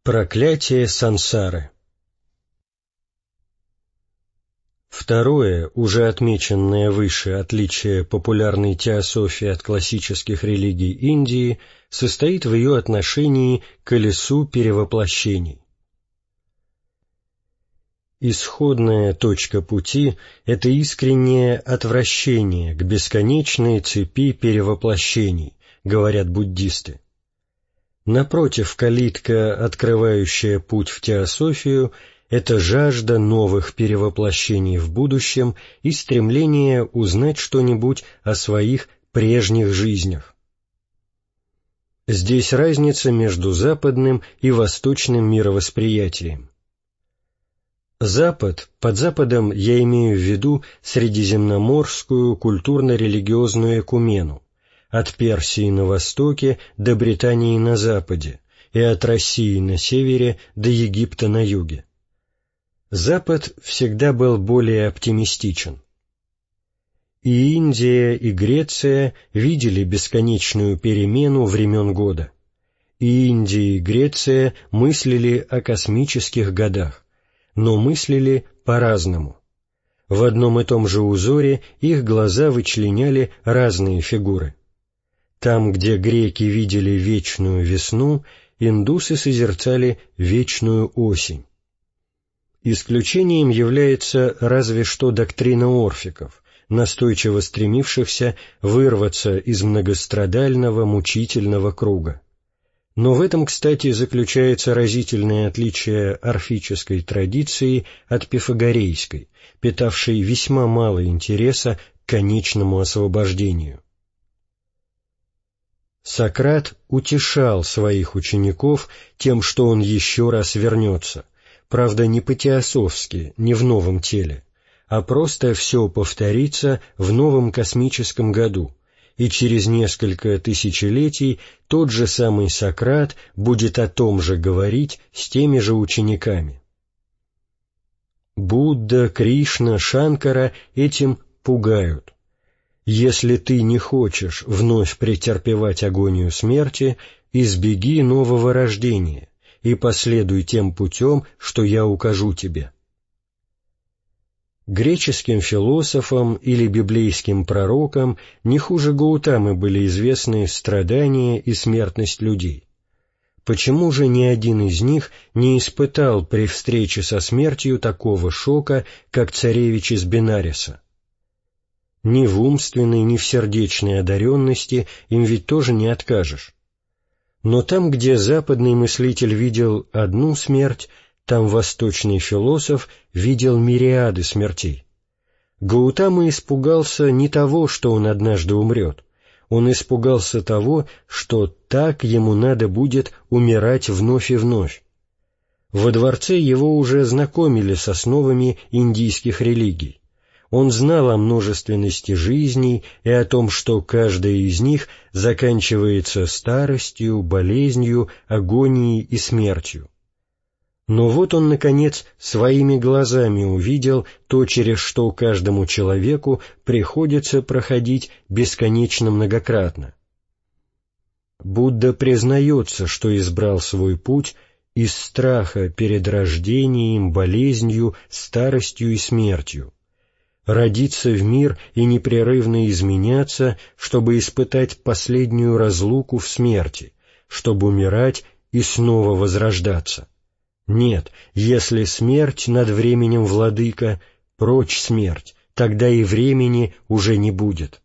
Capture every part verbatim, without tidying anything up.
Проклятие сансары. Второе, уже отмеченное выше отличие популярной теософии от классических религий Индии, состоит в ее отношении к колесу перевоплощений. Исходная точка пути – это искреннее отвращение к бесконечной цепи перевоплощений, говорят буддисты. Напротив, калитка, открывающая путь в теософию, это жажда новых перевоплощений в будущем и стремление узнать что-нибудь о своих прежних жизнях. Здесь разница между западным и восточным мировосприятием. Запад, под Западом я имею в виду средиземноморскую культурно-религиозную экумену, от Персии на востоке до Британии на западе и от России на севере до Египта на юге. Запад всегда был более оптимистичен. И Индия, и Греция видели бесконечную перемену времен года. И Индия, и Греция мыслили о космических годах, но мыслили по-разному. В одном и том же узоре их глаза вычленяли разные фигуры. Там, где греки видели вечную весну, индусы созерцали вечную осень. Исключением является разве что доктрина орфиков, настойчиво стремившихся вырваться из многострадального мучительного круга. Но в этом, кстати, заключается разительное отличие орфической традиции от пифагорейской, питавшей весьма мало интереса к конечному освобождению. Сократ утешал своих учеников тем, что он еще раз вернется, правда, не по-теософски, не в новом теле, а просто все повторится в новом космическом году, и через несколько тысячелетий тот же самый Сократ будет о том же говорить с теми же учениками. Будда, Кришна, Шанкара этим пугают. Если ты не хочешь вновь претерпевать агонию смерти, избеги нового рождения и последуй тем путем, что я укажу тебе. Греческим философам или библейским пророкам не хуже Гаутамы были известны страдания и смертность людей. Почему же ни один из них не испытал при встрече со смертью такого шока, как царевич из Бенареса? Ни в умственной, ни в сердечной одаренности им ведь тоже не откажешь. Но там, где западный мыслитель видел одну смерть, там восточный философ видел мириады смертей. Гаутама испугался не того, что он однажды умрет, он испугался того, что так ему надо будет умирать вновь и вновь. Во дворце его уже знакомили с основами индийских религий. Он знал о множественности жизней и о том, что каждая из них заканчивается старостью, болезнью, агонией и смертью. Но вот он, наконец, своими глазами увидел то, через что каждому человеку приходится проходить бесконечно многократно. Будда признается, что избрал свой путь из страха перед рождением, болезнью, старостью и смертью. Родиться в мир и непрерывно изменяться, чтобы испытать последнюю разлуку в смерти, чтобы умирать и снова возрождаться. Нет, если смерть над временем владыка, прочь смерть, тогда и времени уже не будет.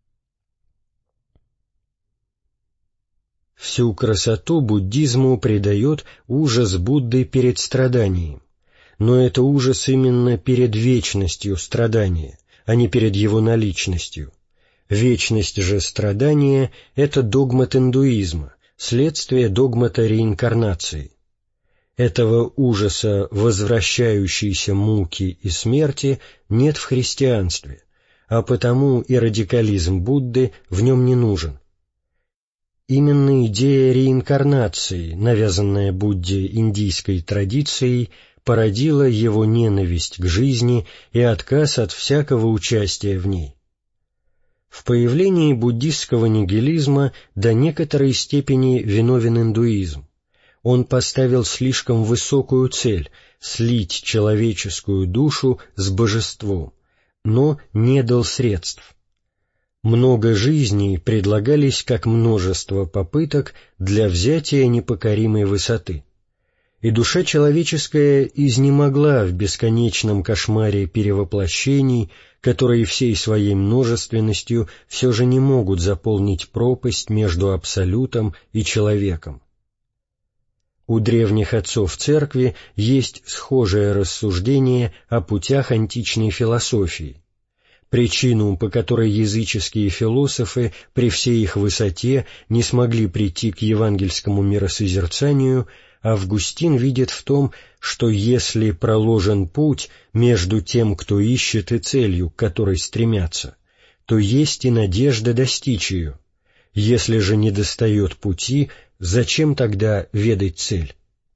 Всю красоту буддизму придает ужас Будды перед страданием. Но это ужас именно перед вечностью страдания, а не перед его наличностью. Вечность же страдания — это догмат индуизма, следствие догмата реинкарнации. Этого ужаса возвращающейся муки и смерти нет в христианстве, а потому и радикализм Будды в нем не нужен. Именно идея реинкарнации, навязанная Будде индийской традицией, породила его ненависть к жизни и отказ от всякого участия в ней. В появлении буддистского нигилизма до некоторой степени виновен индуизм. Он поставил слишком высокую цель — слить человеческую душу с божеством, но не дал средств. Много жизней предлагались как множество попыток для взятия непокоримой высоты. И душа человеческая изнемогла в бесконечном кошмаре перевоплощений, которые всей своей множественностью все же не могут заполнить пропасть между абсолютом и человеком. У древних отцов Церкви есть схожее рассуждение о путях античной философии. Причину, по которой языческие философы при всей их высоте не смогли прийти к евангельскому миросозерцанию, Августин видит в том, что если проложен путь между тем, кто ищет, и целью, к которой стремятся, то есть и надежда достичь ее. Если же недостает пути, зачем тогда ведать цель?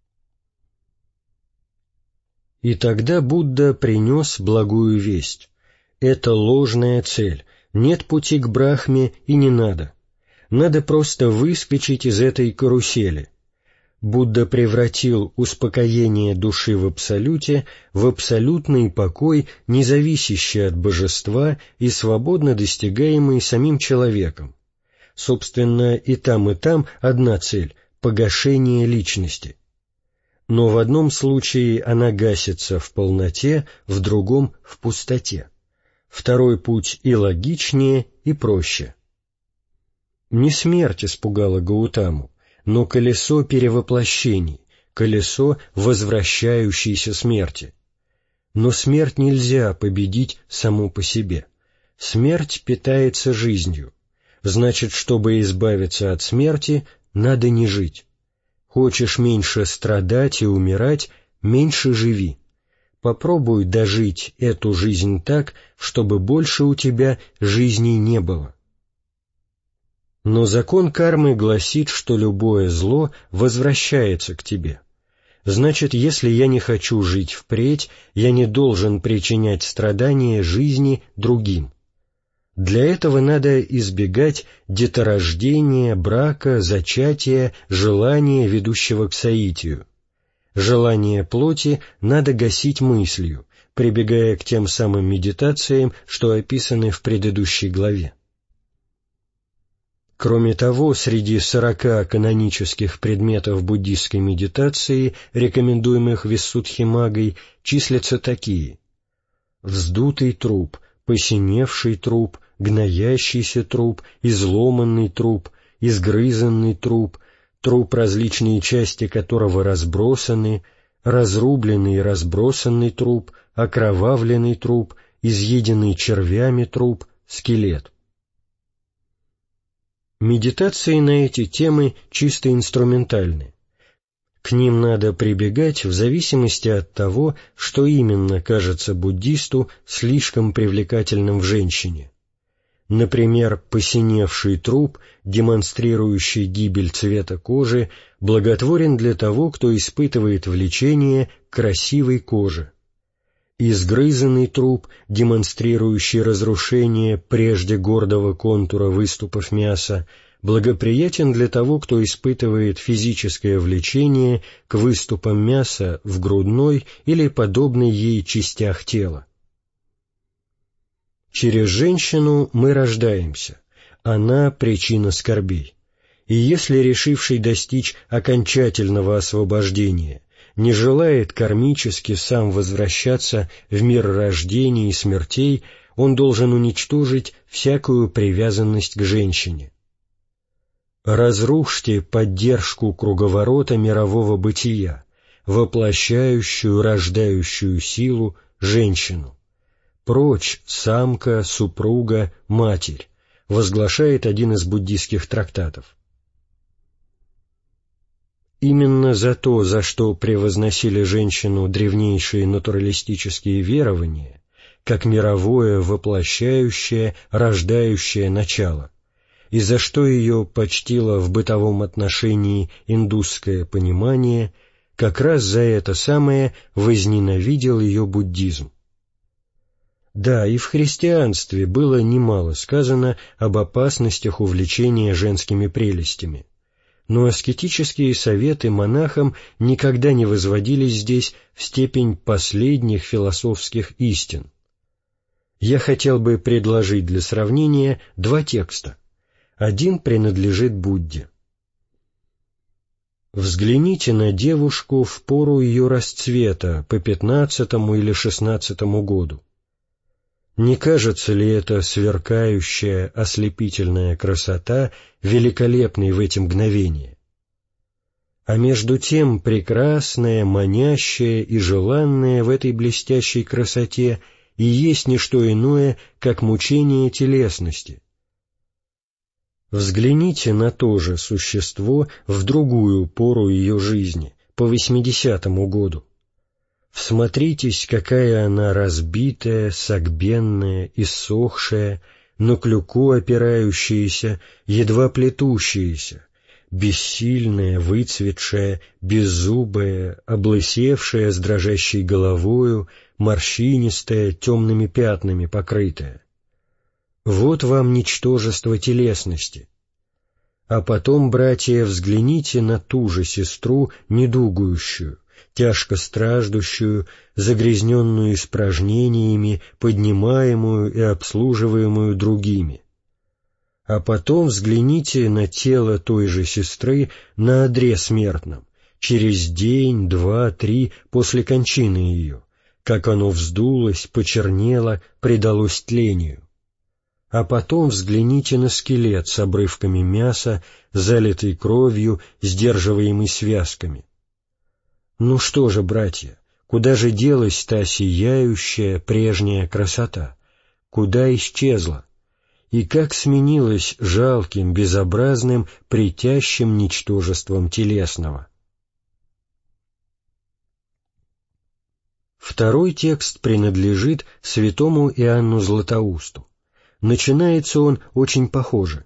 И тогда Будда принес благую весть. Это ложная цель, нет пути к Брахме и не надо. Надо просто выскочить из этой карусели. Будда превратил успокоение души в абсолюте в абсолютный покой, не зависящий от божества и свободно достигаемый самим человеком. Собственно, и там, и там одна цель — погашение личности. Но в одном случае она гасится в полноте, в другом — в пустоте. Второй путь и логичнее, и проще. Не смерть испугала Гаутаму, но колесо перевоплощений, колесо возвращающейся смерти. Но смерть нельзя победить саму по себе. Смерть питается жизнью. Значит, чтобы избавиться от смерти, надо не жить. Хочешь меньше страдать и умирать, меньше живи. Попробуй дожить эту жизнь так, чтобы больше у тебя жизней не было. Но закон кармы гласит, что любое зло возвращается к тебе. Значит, если я не хочу жить впредь, я не должен причинять страдания жизни другим. Для этого надо избегать деторождения, брака, зачатия, желания, ведущего к соитию. Желание плоти надо гасить мыслью, прибегая к тем самым медитациям, что описаны в предыдущей главе. Кроме того, среди сорока канонических предметов буддистской медитации, рекомендуемых Виссудхимаггой, числятся такие: вздутый труп, посиневший труп, гноящийся труп, изломанный труп, изгрызанный труп, труп, различные части которого разбросаны, разрубленный и разбросанный труп, окровавленный труп, изъеденный червями труп, скелет. Медитации на эти темы чисто инструментальны. К ним надо прибегать в зависимости от того, что именно кажется буддисту слишком привлекательным в женщине. Например, посиневший труп, демонстрирующий гибель цвета кожи, благотворен для того, кто испытывает влечение к красивой коже. Изгрызанный труп, демонстрирующий разрушение прежде гордого контура выступов мяса, благоприятен для того, кто испытывает физическое влечение к выступам мяса в грудной или подобной ей частях тела. Через женщину мы рождаемся, она — причина скорбей. И если решивший достичь окончательного освобождения не желает кармически сам возвращаться в мир рождений и смертей, он должен уничтожить всякую привязанность к женщине. Разрушьте поддержку круговорота мирового бытия, воплощающую, рождающую силу женщину. Прочь самка, супруга, матерь, возглашает один из буддийских трактатов. Именно за то, за что превозносили женщину древнейшие натуралистические верования, как мировое, воплощающее, рождающее начало, и за что ее почтило в бытовом отношении индусское понимание, как раз за это самое возненавидел ее буддизм. Да, и в христианстве было немало сказано об опасностях увлечения женскими прелестями. но аскетические советы монахам никогда не возводились здесь в степень последних философских истин. Я хотел бы предложить для сравнения два текста. Один принадлежит Будде. Взгляните на девушку в пору ее расцвета по пятнадцатому или шестнадцатому году. Не кажется ли эта сверкающая, ослепительная красота великолепной в эти мгновения? А между тем прекрасное, манящее и желанное в этой блестящей красоте и есть не что иное, как мучение телесности. Взгляните на то же существо в другую пору ее жизни, по восьмидесятому году. Всмотритесь, какая она разбитая, согбенная, иссохшая, на клюку опирающаяся, едва плетущаяся, бессильная, выцветшая, беззубая, облысевшая с дрожащей головою, морщинистая, темными пятнами покрытая. Вот вам ничтожество телесности. А потом, братья, взгляните на ту же сестру, недугующую, тяжко страждущую, загрязненную испражнениями, поднимаемую и обслуживаемую другими. А потом взгляните на тело той же сестры на одре смертном, через день, два, три после кончины ее, как оно вздулось, почернело, предалось тлению. А потом взгляните на скелет с обрывками мяса, залитый кровью, сдерживаемый связками. Ну что же, братья, куда же делась та сияющая прежняя красота? Куда исчезла? И как сменилась жалким, безобразным, притящим ничтожеством телесного? Второй текст принадлежит святому Иоанну Златоусту. Начинается он очень похоже.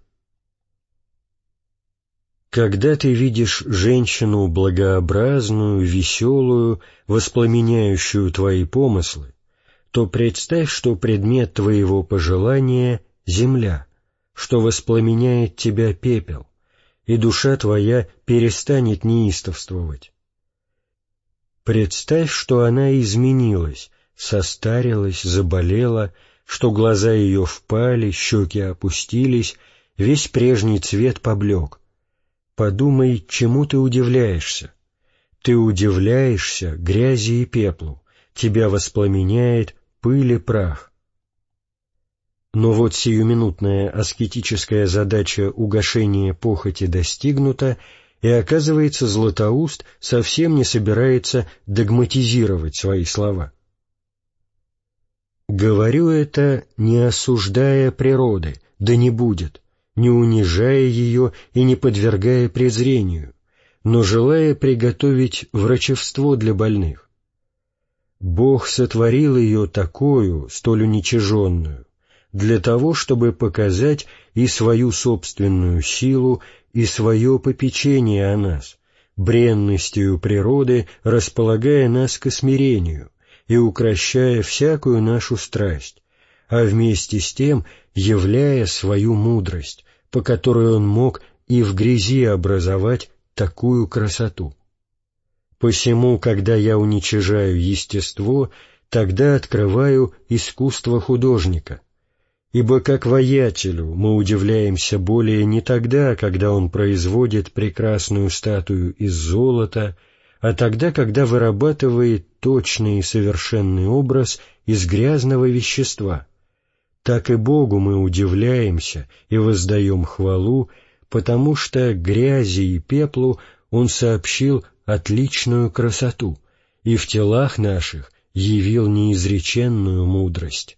«Когда ты видишь женщину благообразную, веселую, воспламеняющую твои помыслы, то представь, что предмет твоего пожелания — земля, что воспламеняет тебя пепел, и душа твоя перестанет неистовствовать. Представь, что она изменилась, состарилась, заболела, что глаза ее впали, щеки опустились, весь прежний цвет поблек. Подумай, чему ты удивляешься? Ты удивляешься грязи и пеплу, тебя воспламеняет пыль и прах. Но вот сиюминутная аскетическая задача угашения похоти достигнута, и, оказывается, Златоуст совсем не собирается догматизировать свои слова. «Говорю это, не осуждая природы, да не будет, не унижая ее и не подвергая презрению, но желая приготовить врачевство для больных. Бог сотворил ее такою, столь уничиженную, для того, чтобы показать и свою собственную силу, и свое попечение о нас, бренностью природы располагая нас к смирению и укрощая всякую нашу страсть, а вместе с тем являя свою мудрость, по которой Он мог и в грязи образовать такую красоту. Посему, когда я уничижаю естество, тогда открываю искусство художника, ибо как воятелю мы удивляемся более не тогда, когда он производит прекрасную статую из золота, а тогда, когда вырабатывает точный и совершенный образ из грязного вещества. Так и Богу мы удивляемся и воздаем хвалу, потому что грязи и пеплу Он сообщил отличную красоту и в телах наших явил неизреченную мудрость.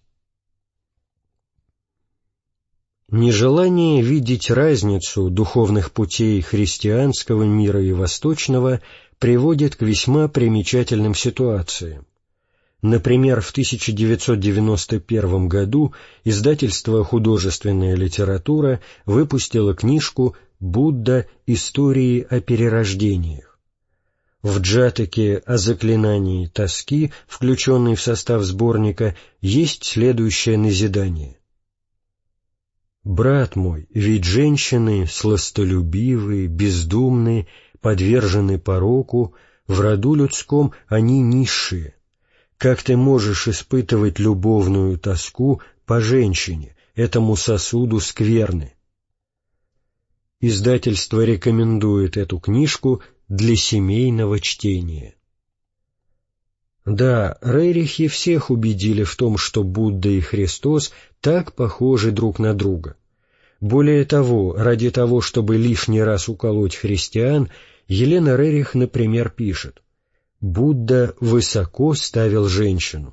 Нежелание видеть разницу духовных путей христианского мира и восточного приводит к весьма примечательным ситуациям. Например, в тысяча девятьсот девяносто первом году издательство «Художественная литература» выпустило книжку «Будда. Истории о перерождениях». В джатаке о заклинании тоски, включенной в состав сборника, есть следующее назидание. «Брат мой, ведь женщины сластолюбивые, бездумные, подвержены пороку, в роду людском они низшие. Как ты можешь испытывать любовную тоску по женщине, этому сосуду скверны?» Издательство рекомендует эту книжку для семейного чтения. Да, Рерихи всех убедили в том, что Будда и Христос так похожи друг на друга. Более того, ради того, чтобы лишний раз уколоть христиан, Елена Рерих, например, пишет: «Будда высоко ставил женщину».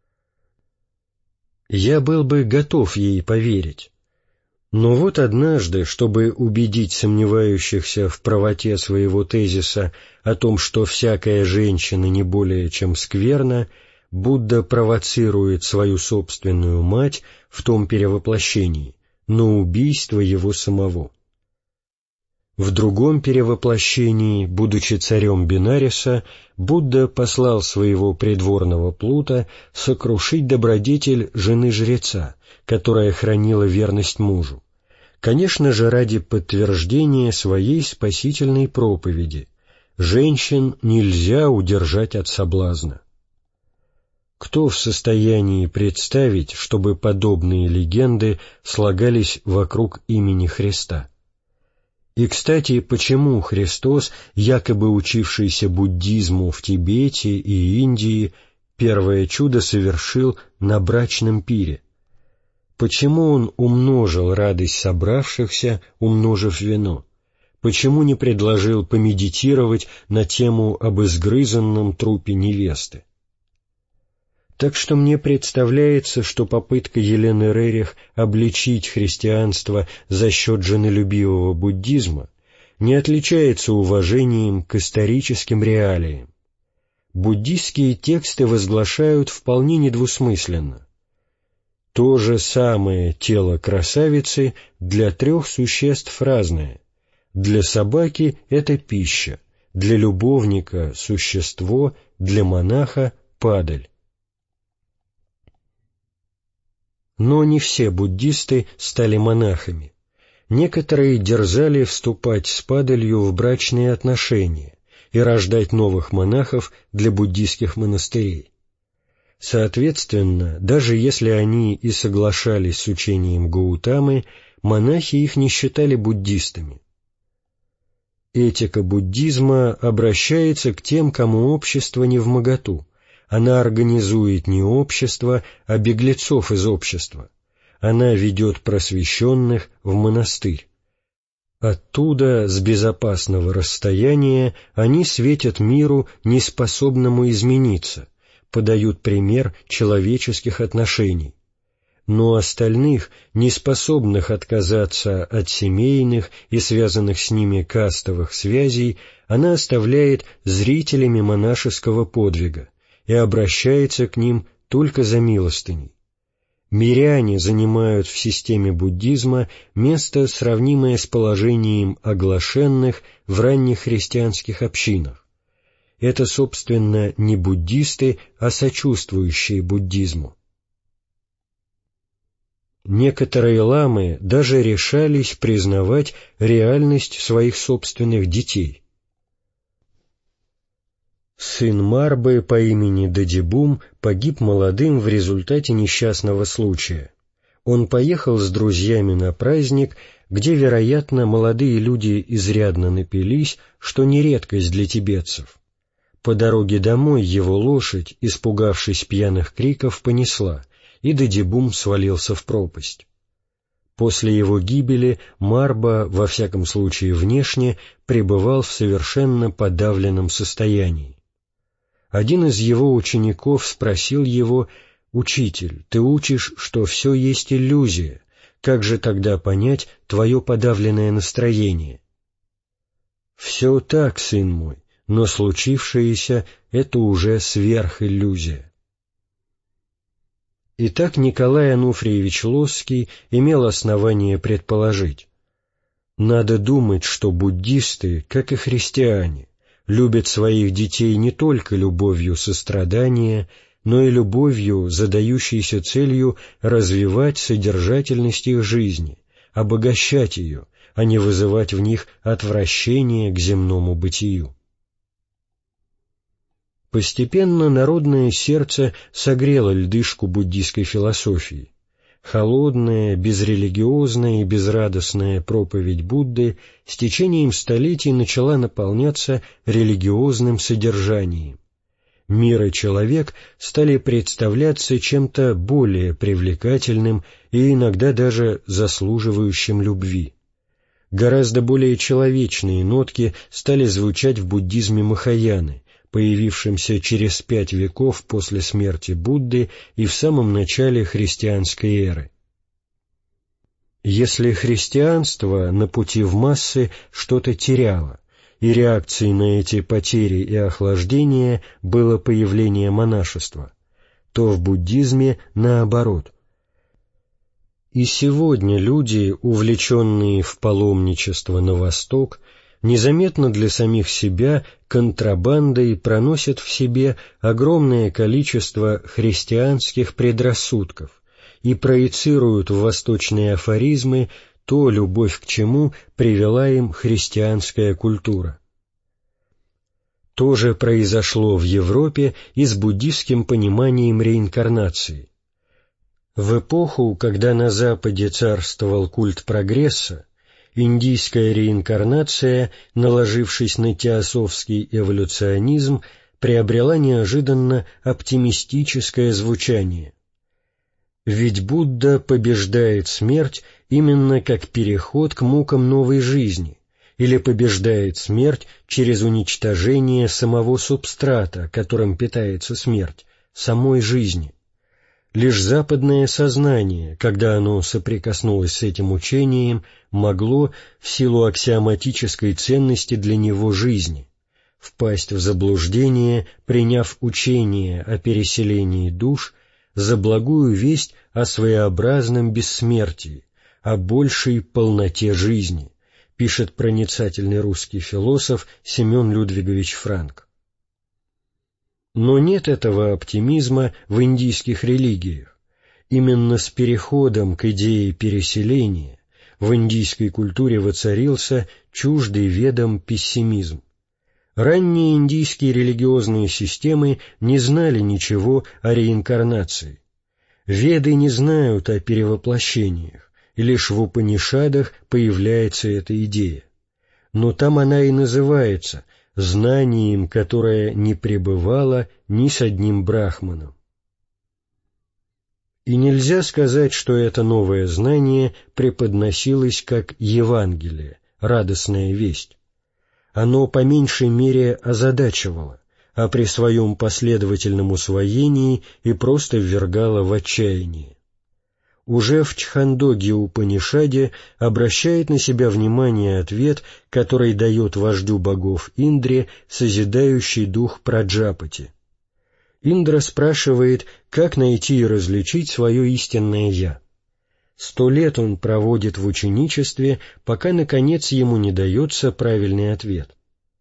Я был бы готов ей поверить. Но вот однажды, чтобы убедить сомневающихся в правоте своего тезиса о том, что всякая женщина не более чем скверна, Будда провоцирует свою собственную мать в том перевоплощении на убийство его самого. В другом перевоплощении, будучи царем Бенариса, Будда послал своего придворного плута сокрушить добродетель жены жреца, которая хранила верность мужу, конечно же, ради подтверждения своей спасительной проповеди: женщин нельзя удержать от соблазна. Кто в состоянии представить, чтобы подобные легенды слагались вокруг имени Христа? И, кстати, почему Христос, якобы учившийся буддизму в Тибете и Индии, первое чудо совершил на брачном пире? Почему Он умножил радость собравшихся, умножив вино? Почему не предложил помедитировать на тему об изгрызанном трупе невесты? Так что мне представляется, что попытка Елены Рерих обличить христианство за счет женолюбивого буддизма не отличается уважением к историческим реалиям. Буддистские тексты возглашают вполне недвусмысленно: то же самое тело красавицы для трех существ разное. Для собаки это пища, для любовника — существо, для монаха — падаль. Но не все буддисты стали монахами. Некоторые дерзали вступать с падалью в брачные отношения и рождать новых монахов для буддистских монастырей. Соответственно, даже если они и соглашались с учением Гаутамы, монахи их не считали буддистами. Этика буддизма обращается к тем, кому общество невмоготу. Она организует не общество, а беглецов из общества. Она ведет просвещенных в монастырь. Оттуда, с безопасного расстояния, они светят миру, неспособному измениться, подают пример человеческих отношений. Но остальных, неспособных отказаться от семейных и связанных с ними кастовых связей, она оставляет зрителями монашеского подвига и обращается к ним только за милостыней. Миряне занимают в системе буддизма место, сравнимое с положением оглашенных в ранних христианских общинах. Это, собственно, не буддисты, а сочувствующие буддизму. Некоторые ламы даже решались признавать реальность своих собственных детей. Сын Марбы по имени Дадибум погиб молодым в результате несчастного случая. Он поехал с друзьями на праздник, где, вероятно, молодые люди изрядно напились, что не редкость для тибетцев. По дороге домой его лошадь, испугавшись пьяных криков, понесла, и Дадибум свалился в пропасть. После его гибели Марба, во всяком случае внешне, пребывал в совершенно подавленном состоянии. Один из его учеников спросил его: «Учитель, ты учишь, что все есть иллюзия. Как же тогда понять твое подавленное настроение?» «Все так, сын мой, но случившееся — это уже сверхиллюзия». Итак, Николай Ануфриевич Лосский имел основание предположить: надо думать, что буддисты, как и христиане, любят своих детей не только любовью сострадания, но и любовью, задающейся целью развивать содержательность их жизни, обогащать ее, а не вызывать в них отвращение к земному бытию. Постепенно народное сердце согрело льдышку буддийской философии. Холодная, безрелигиозная и безрадостная проповедь Будды с течением столетий начала наполняться религиозным содержанием. Мир и человек стали представляться чем-то более привлекательным и иногда даже заслуживающим любви. Гораздо более человечные нотки стали звучать в буддизме Махаяны, появившемся через пять веков после смерти Будды и в самом начале христианской эры. Если христианство на пути в массы что-то теряло, и реакцией на эти потери и охлаждения было появление монашества, то в буддизме наоборот. И сегодня люди, увлеченные в паломничество на восток, незаметно для самих себя контрабандой проносят в себе огромное количество христианских предрассудков и проецируют в восточные афоризмы то, любовь к чему привела им христианская культура. То же произошло в Европе и с буддистским пониманием реинкарнации. В эпоху, когда на Западе царствовал культ прогресса, индийская реинкарнация, наложившись на теософский эволюционизм, приобрела неожиданно оптимистическое звучание. Ведь Будда побеждает смерть именно как переход к мукам новой жизни, или побеждает смерть через уничтожение самого субстрата, которым питается смерть, самой жизни. Лишь западное сознание, когда оно соприкоснулось с этим учением, могло, в силу аксиоматической ценности для него жизни, впасть в заблуждение, приняв учение о переселении душ за благую весть о своеобразном бессмертии, о большей полноте жизни, пишет проницательный русский философ Семен Людвигович Франк. Но нет этого оптимизма в индийских религиях. Именно с переходом к идее переселения в индийской культуре воцарился чуждый ведам пессимизм. Ранние индийские религиозные системы не знали ничего о реинкарнации. Веды не знают о перевоплощениях, и лишь в Упанишадах появляется эта идея. Но там она и называется знанием, которое не пребывало ни с одним брахманом. И нельзя сказать, что это новое знание преподносилось как Евангелие, радостная весть. Оно по меньшей мере озадачивало, а при своем последовательном усвоении и просто ввергало в отчаяние. Уже в Чхандоги-Упанишаде обращает на себя внимание ответ, который дает вождю богов Индре созидающий дух Праджапати. Индра спрашивает, как найти и различить свое истинное «я». Сто лет он проводит в ученичестве, пока, наконец, ему не дается правильный ответ.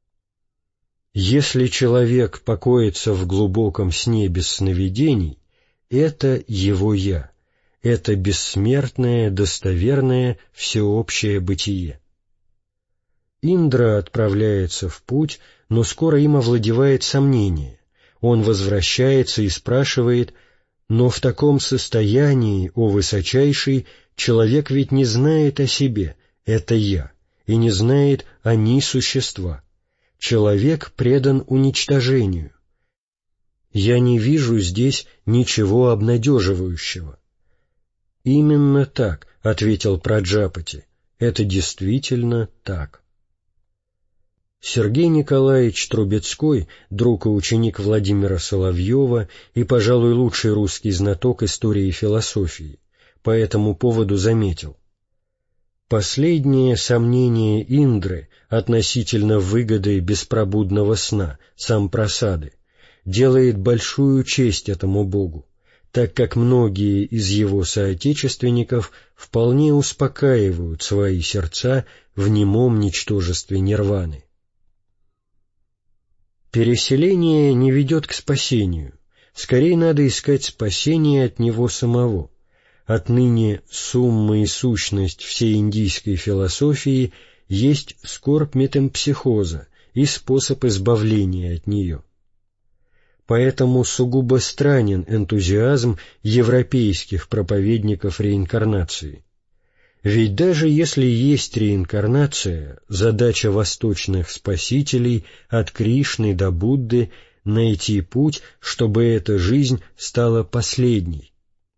Если человек покоится в глубоком сне без сновидений, это его «я». Это бессмертное, достоверное, всеобщее бытие. Индра отправляется в путь, но скоро им овладевает сомнение. Он возвращается и спрашивает: «Но в таком состоянии, о высочайший, человек ведь не знает о себе, это я, и не знает они существа. Человек предан уничтожению. Я не вижу здесь ничего обнадеживающего». «Именно так», — ответил Праджапати, — «это действительно так». Сергей Николаевич Трубецкой, друг и ученик Владимира Соловьева и, пожалуй, лучший русский знаток истории и философии, по этому поводу заметил: «Последнее сомнение Индры относительно выгоды беспробудного сна, сампрасады, делает большую честь этому Богу, так как многие из его соотечественников вполне успокаивают свои сердца в немом ничтожестве нирваны». Переселение не ведет к спасению, скорее надо искать спасение от него самого, Отныне сумма и сущность всей индийской философии есть скорбь метемпсихоза и способ избавления от нее. Поэтому сугубо странен энтузиазм европейских проповедников реинкарнации. Ведь даже если есть реинкарнация, задача восточных спасителей от Кришны до Будды — найти путь, чтобы эта жизнь стала последней.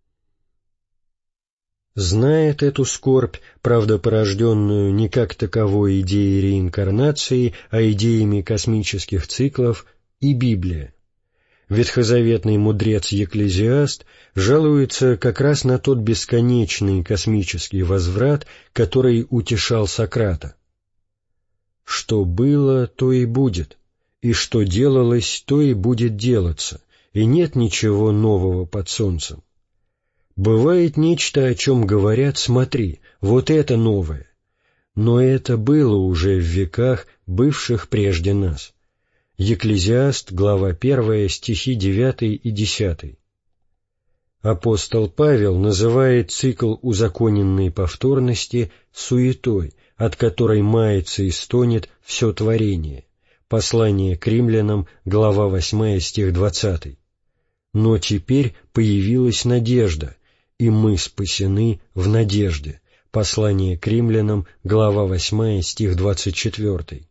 Знает эту скорбь, правда порожденную не как таковой идеей реинкарнации, а идеями космических циклов, и Библия. Ветхозаветный мудрец Екклезиаст жалуется как раз на тот бесконечный космический возврат, который утешал Сократа. «Что было, то и будет, и что делалось, то и будет делаться, и нет ничего нового под солнцем. Бывает нечто, о чем говорят: смотри, вот это новое, но это было уже в веках, бывших прежде нас». Екклезиаст, глава первая, стихи девятый и десятый. Апостол Павел называет цикл узаконенной повторности суетой, от которой мается и стонет все творение. Послание к римлянам, глава восьмая, стих двадцатый. Но теперь появилась надежда, и мы спасены в надежде. Послание к римлянам, глава восьмая, стих двадцать четвертый.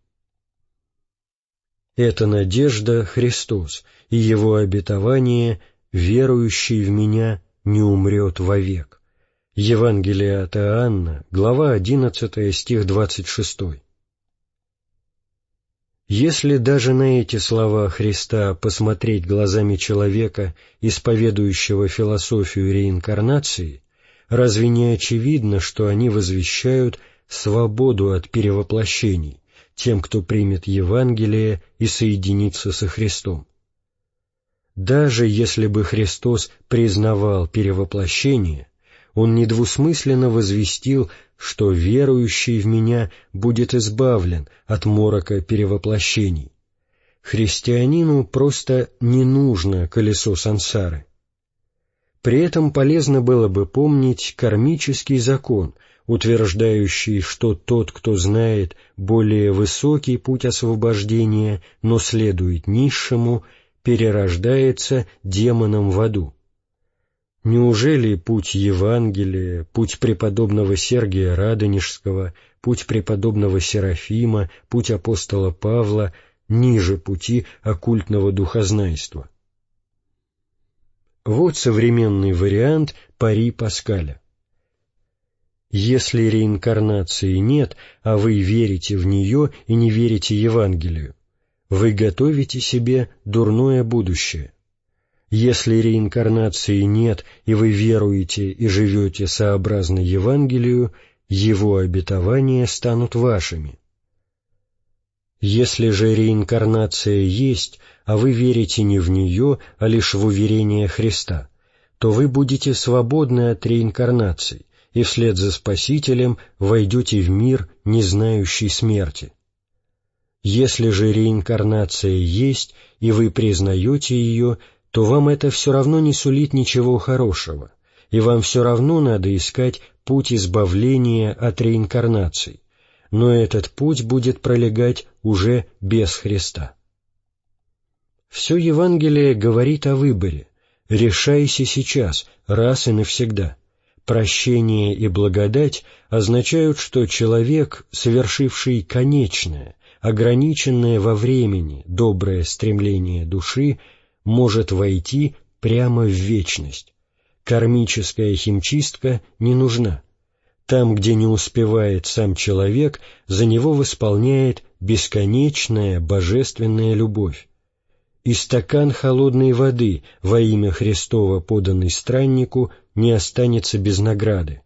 Эта надежда — Христос, и Его обетование «верующий в Меня не умрет вовек». Евангелие от Иоанна, глава одиннадцатая, стих двадцать шестой. Если даже на эти слова Христа посмотреть глазами человека, исповедующего философию реинкарнации, разве не очевидно, что они возвещают свободу от перевоплощений тем, кто примет Евангелие и соединится со Христом? Даже если бы Христос признавал перевоплощение, Он недвусмысленно возвестил, что верующий в Меня будет избавлен от морока перевоплощений. Христианину просто не нужно колесо сансары. При этом полезно было бы помнить кармический закон, утверждающий, что тот, кто знает более высокий путь освобождения, но следует низшему, перерождается демоном в аду. Неужели путь Евангелия, путь преподобного Сергия Радонежского, путь преподобного Серафима, путь апостола Павла ниже пути оккультного духознайства? Вот современный вариант пари Паскаля. Если реинкарнации нет, а вы верите в нее и не верите Евангелию, вы готовите себе дурное будущее. Если реинкарнации нет, и вы веруете и живете сообразно Евангелию, его обетования станут вашими. Если же реинкарнация есть, а вы верите не в нее, а лишь в уверение Христа, то вы будете свободны от реинкарнаций, и вслед за Спасителем войдете в мир, не знающий смерти. Если же реинкарнация есть, и вы признаете ее, то вам это все равно не сулит ничего хорошего, и вам все равно надо искать путь избавления от реинкарнаций, но этот путь будет пролегать уже без Христа. Все Евангелие говорит о выборе. Решайся сейчас, раз и навсегда. Прощение и благодать означают, что человек, совершивший конечное, ограниченное во времени доброе стремление души, может войти прямо в вечность. Кармическая химчистка не нужна. Там, где не успевает сам человек, за него восполняет бесконечная божественная любовь. И стакан холодной воды во имя Христова, поданный страннику, не останется без награды.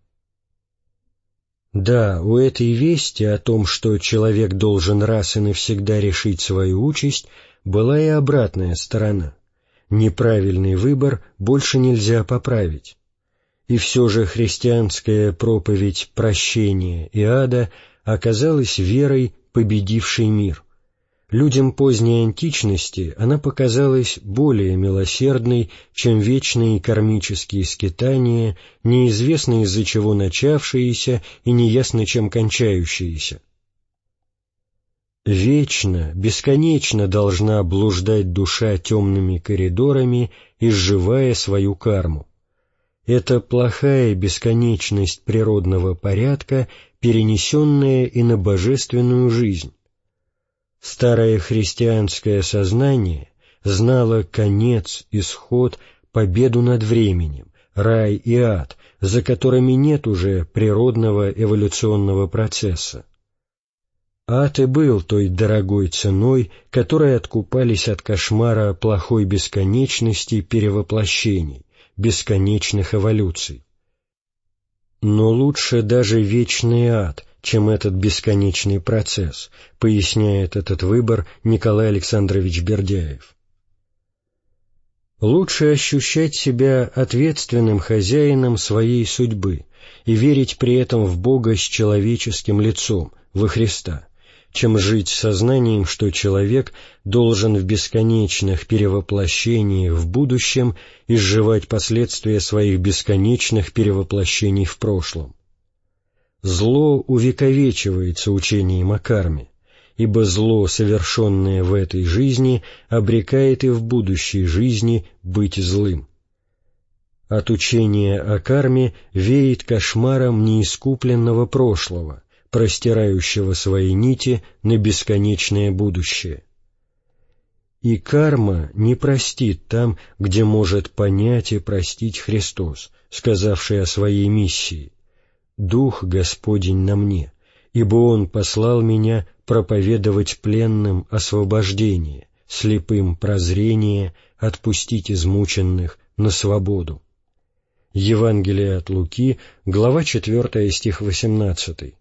Да, у этой вести о том, что человек должен раз и навсегда решить свою участь, была и обратная сторона. Неправильный выбор больше нельзя поправить. И все же христианская проповедь прощения и ада оказалась верой, победившей мир. Людям поздней античности она показалась более милосердной, чем вечные кармические скитания, неизвестно из-за чего начавшиеся и неясно чем кончающиеся. Вечно, бесконечно должна блуждать душа темными коридорами, изживая свою карму. Это плохая бесконечность природного порядка, перенесенная и на божественную жизнь. Старое христианское сознание знало конец, исход, победу над временем, рай и ад, за которыми нет уже природного эволюционного процесса. Ад и был той дорогой ценой, которой откупались от кошмара плохой бесконечности перевоплощений, бесконечных эволюций. Но лучше даже вечный ад, чем этот бесконечный процесс, поясняет этот выбор Николай Александрович Бердяев. Лучше ощущать себя ответственным хозяином своей судьбы и верить при этом в Бога с человеческим лицом, во Христа, чем жить с сознанием, что человек должен в бесконечных перевоплощениях в будущем изживать последствия своих бесконечных перевоплощений в прошлом. Зло увековечивается учением о карме, ибо зло, совершенное в этой жизни, обрекает и в будущей жизни быть злым. От учения о карме веет кошмаром неискупленного прошлого, простирающего свои нити на бесконечное будущее. И карма не простит там, где может понять и простить Христос, сказавший о своей миссии: «Дух Господень на мне, ибо Он послал меня проповедовать пленным освобождение, слепым прозрение, отпустить измученных на свободу». Евангелие от Луки, глава четвёртая, стих восемнадцатый.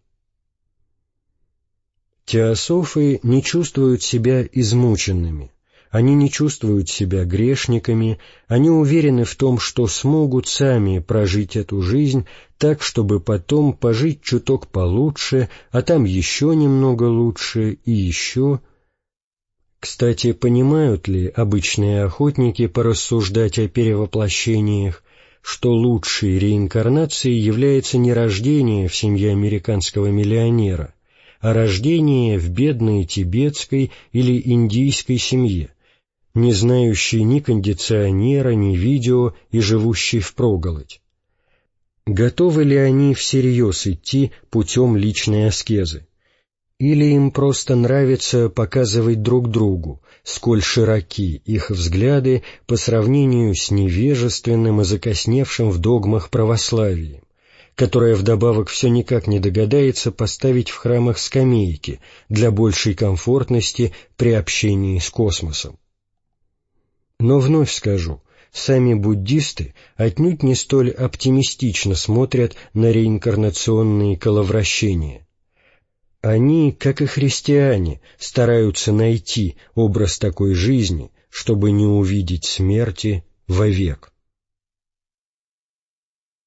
Теософы не чувствуют себя измученными, они не чувствуют себя грешниками, они уверены в том, что смогут сами прожить эту жизнь так, чтобы потом пожить чуток получше, а там еще немного лучше и еще. Кстати, понимают ли обычные охотники порассуждать о перевоплощениях, что лучшей реинкарнацией является не рождение в семье американского миллионера, а рождение в бедной тибетской или индийской семье, не знающей ни кондиционера, ни видео и живущей впроголодь? Готовы ли они всерьез идти путем личной аскезы? Или им просто нравится показывать друг другу, сколь широки их взгляды по сравнению с невежественным и закосневшим в догмах православием, которое вдобавок все никак не догадается поставить в храмах скамейки для большей комфортности при общении с космосом? Но вновь скажу, сами буддисты отнюдь не столь оптимистично смотрят на реинкарнационные коловращения. Они, как и христиане, стараются найти образ такой жизни, чтобы не увидеть смерти вовек.